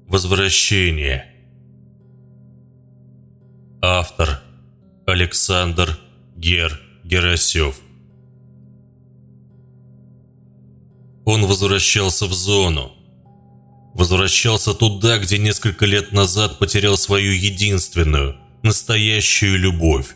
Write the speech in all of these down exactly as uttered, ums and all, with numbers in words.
Возвращение. Автор Александр Гер Герасев. Он возвращался в зону. Возвращался туда, где несколько лет назад потерял свою единственную, настоящую любовь.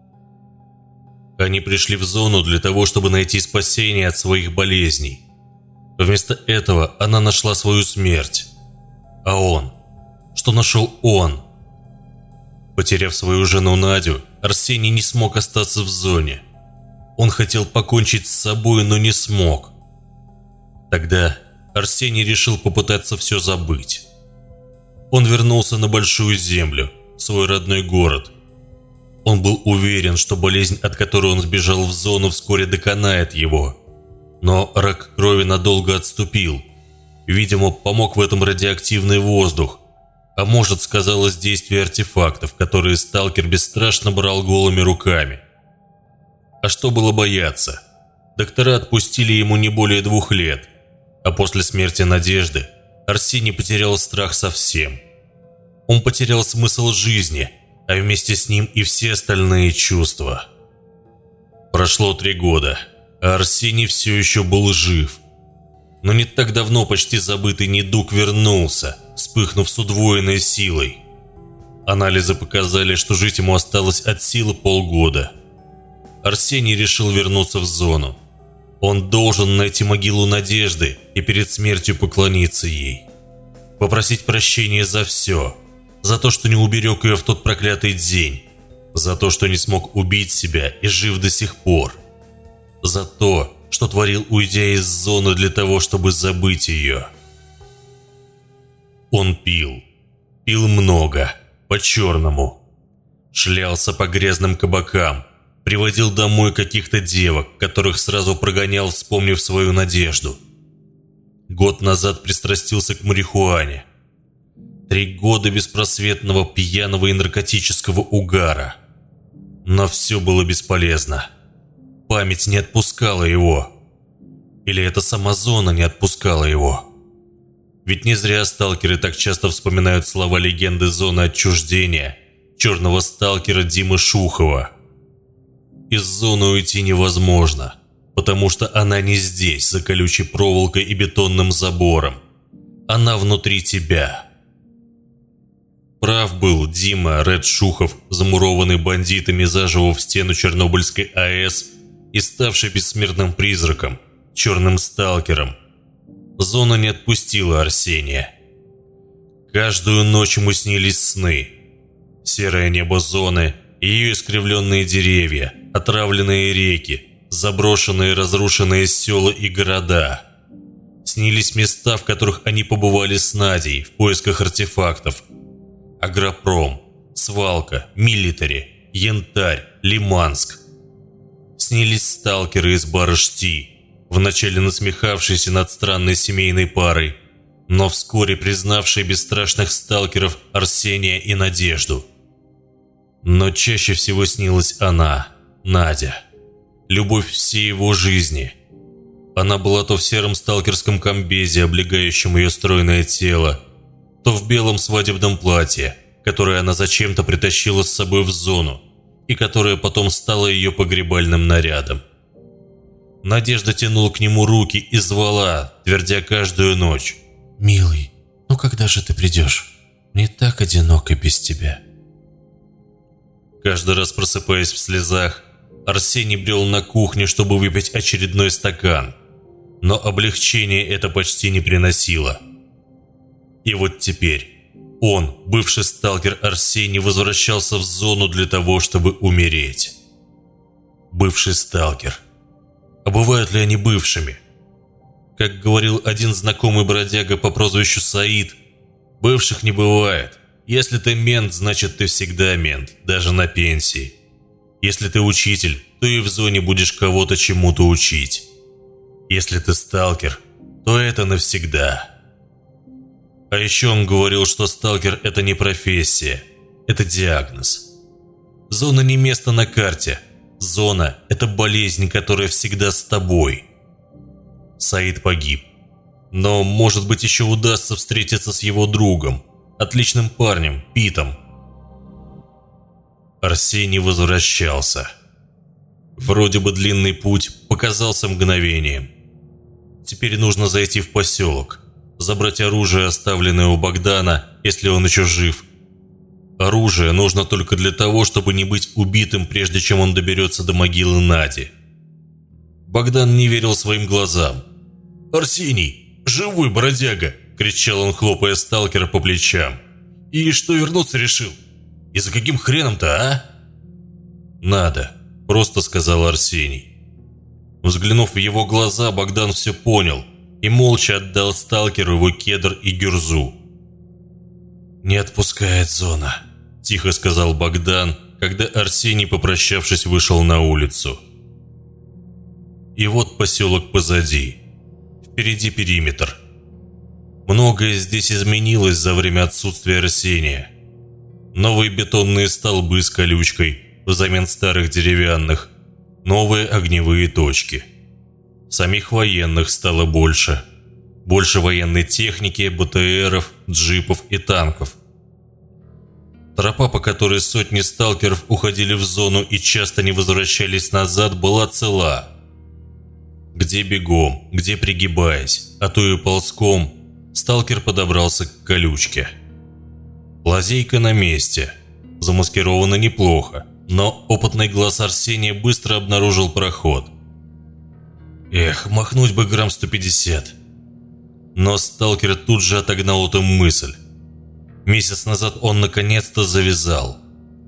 Они пришли в зону для того, чтобы найти спасение от своих болезней. Вместо этого она нашла свою смерть. А он? Что нашел он? Потеряв свою жену Надю, Арсений не смог остаться в зоне. Он хотел покончить с собой, но не смог. Тогда Арсений решил попытаться все забыть. Он вернулся на Большую Землю, в свой родной город. Он был уверен, что болезнь, от которой он сбежал в зону, вскоре доконает его. Но рак крови надолго отступил. Видимо, помог в этом радиоактивный воздух. А может, сказалось действие артефактов, которые сталкер бесстрашно брал голыми руками. А что было бояться? Доктора отпустили ему не более двух лет. А после смерти Надежды Арсений потерял страх совсем. Он потерял смысл жизни, а вместе с ним и все остальные чувства. Прошло три года, а Арсений все еще был жив. Но не так давно почти забытый недуг вернулся, вспыхнув с удвоенной силой. Анализы показали, что жить ему осталось от силы полгода. Арсений решил вернуться в зону. Он должен найти могилу Надежды и перед смертью поклониться ей. Попросить прощения за все. За то, что не уберег ее в тот проклятый день. За то, что не смог убить себя и жив до сих пор. За то, что творил, уйдя из зоны для того, чтобы забыть ее. Он пил. Пил много. По-черному. Шлялся по грязным кабакам. Приводил домой каких-то девок, которых сразу прогонял, вспомнив свою Надежду. Год назад пристрастился к марихуане. Три года беспросветного пьяного и наркотического угара. Но все было бесполезно. Память не отпускала его. Или это сама зона не отпускала его? Ведь не зря сталкеры так часто вспоминают слова легенды зоны отчуждения черного сталкера Димы Шухова. Из зоны уйти невозможно, потому что она не здесь, за колючей проволокой и бетонным забором. Она внутри тебя. Прав был Дима Ред Шухов, замурованный бандитами заживо в стену Чернобыльской АЭС и ставший бессмертным призраком, черным сталкером. Зона не отпустила Арсения. Каждую ночь ему снились сны. Серое небо зоны, ее искривленные деревья, отравленные реки, заброшенные разрушенные села и города. Снились места, в которых они побывали с Надей в поисках артефактов. Агропром, свалка, милитари, янтарь, Лиманск. Снились сталкеры из Барышти, вначале насмехавшиеся над странной семейной парой, но вскоре признавшие бесстрашных сталкеров Арсения и Надежду. Но чаще всего снилась она, Надя, любовь всей его жизни. Она была то в сером сталкерском комбезе, облегающем ее стройное тело, то в белом свадебном платье, которое она зачем-то притащила с собой в зону, и которое потом стало ее погребальным нарядом. Надежда тянула к нему руки и звала, твердя каждую ночь: «Милый, ну когда же ты придешь? Мне так одиноко без тебя». Каждый раз просыпаясь в слезах, Арсений брел на кухню, чтобы выпить очередной стакан, но облегчение это почти не приносило. И вот теперь он, бывший сталкер Арсений, возвращался в зону для того, чтобы умереть. Бывший сталкер. А бывают ли они бывшими? Как говорил один знакомый бродяга по прозвищу Саид, бывших не бывает. Если ты мент, значит ты всегда мент, даже на пенсии. Если ты учитель, то и в зоне будешь кого-то чему-то учить. Если ты сталкер, то это навсегда. А еще он говорил, что сталкер – это не профессия, это диагноз. Зона не место на карте. Зона – это болезнь, которая всегда с тобой. Саид погиб. Но, может быть, еще удастся встретиться с его другом, отличным парнем, Питом. Арсений возвращался. Вроде бы длинный путь показался мгновением. Теперь нужно зайти в поселок, забрать оружие, оставленное у Богдана, если он еще жив. Оружие нужно только для того, чтобы не быть убитым, прежде чем он доберется до могилы Нади. Богдан не верил своим глазам. «Арсений, живой бродяга!» – кричал он, хлопая сталкера по плечам. «И что, вернуться решил? И за каким хреном-то, а?» «Надо», – просто сказал Арсений. Взглянув в его глаза, Богдан все понял и молча отдал сталкеру его кедр и гюрзу. «Не отпускает зона», – тихо сказал Богдан, когда Арсений, попрощавшись, вышел на улицу. И вот поселок позади. Впереди периметр. Многое здесь изменилось за время отсутствия Арсения. Новые бетонные столбы с колючкой взамен старых деревянных. Новые огневые точки. Самих военных стало больше. Больше военной техники, БТРов, джипов и танков. Тропа, по которой сотни сталкеров уходили в зону и часто не возвращались назад, была цела. Где бегом, где пригибаясь, а то и ползком, сталкер подобрался к колючке. Лазейка на месте. Замаскирована неплохо, но опытный глаз Арсения быстро обнаружил проход. Эх, махнуть бы грамм сто пятьдесят. Но сталкер тут же отогнал эту мысль. Месяц назад он наконец-то завязал.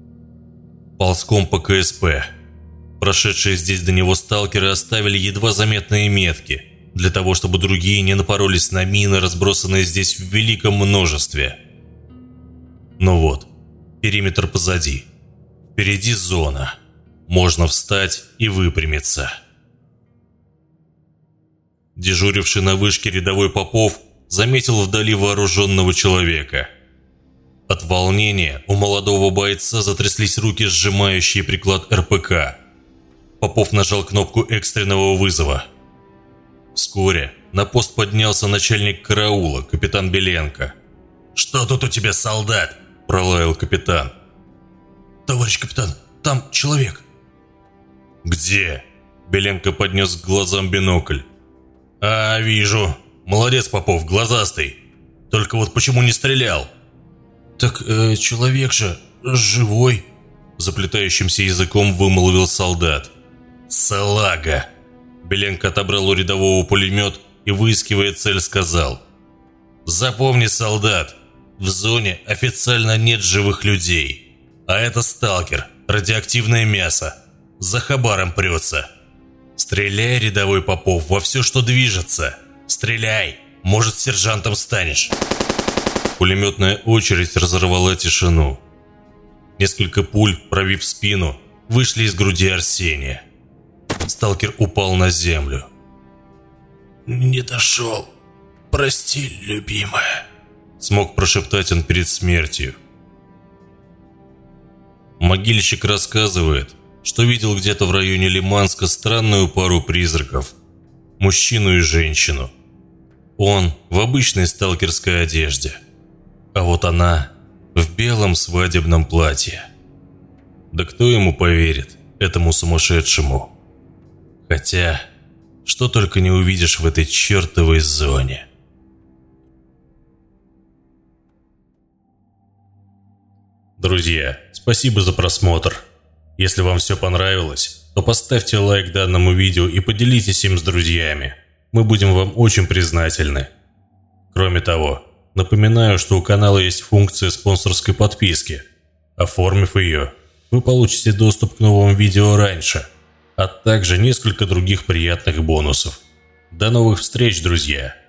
Ползком по КСП. Прошедшие здесь до него сталкеры оставили едва заметные метки, для того, чтобы другие не напоролись на мины, разбросанные здесь в великом множестве. Ну вот, периметр позади. Впереди зона. Можно встать и выпрямиться. Дежуривший на вышке рядовой Попов заметил вдали вооруженного человека. От волнения у молодого бойца затряслись руки, сжимающие приклад эр пэ ка. Попов нажал кнопку экстренного вызова. Вскоре на пост поднялся начальник караула, капитан Беленко. «Что тут у тебя, солдат?» – пролаял капитан. «Товарищ капитан, там человек». «Где?» – Беленко поднес к глазам бинокль. «А, вижу. Молодец, Попов, глазастый. Только вот почему не стрелял?» «Так э, человек же живой», – заплетающимся языком вымолвил солдат. «Салага!» Беленко отобрал у рядового пулемет и, выискивая цель, сказал: «Запомни, солдат, в зоне официально нет живых людей, а это сталкер, радиоактивное мясо, за хабаром прется. Стреляй, рядовой Попов, во все, что движется. Стреляй, может, сержантом станешь». Пулеметная очередь разорвала тишину. Несколько пуль, пробив спину, вышли из груди Арсения. Сталкер упал на землю. «Не дошел. Прости, любимая», — смог прошептать он перед смертью. Могильщик рассказывает, что видел где-то в районе Лиманска странную пару призраков. Мужчину и женщину. Он в обычной сталкерской одежде. А вот она в белом свадебном платье. Да кто ему поверит, этому сумасшедшему? Хотя, что только не увидишь в этой чертовой зоне. Друзья, спасибо за просмотр. Если вам все понравилось, то поставьте лайк данному видео и поделитесь им с друзьями. Мы будем вам очень признательны. Кроме того, напоминаю, что у канала есть функция спонсорской подписки. Оформив ее, вы получите доступ к новым видео раньше, а также несколько других приятных бонусов. До новых встреч, друзья!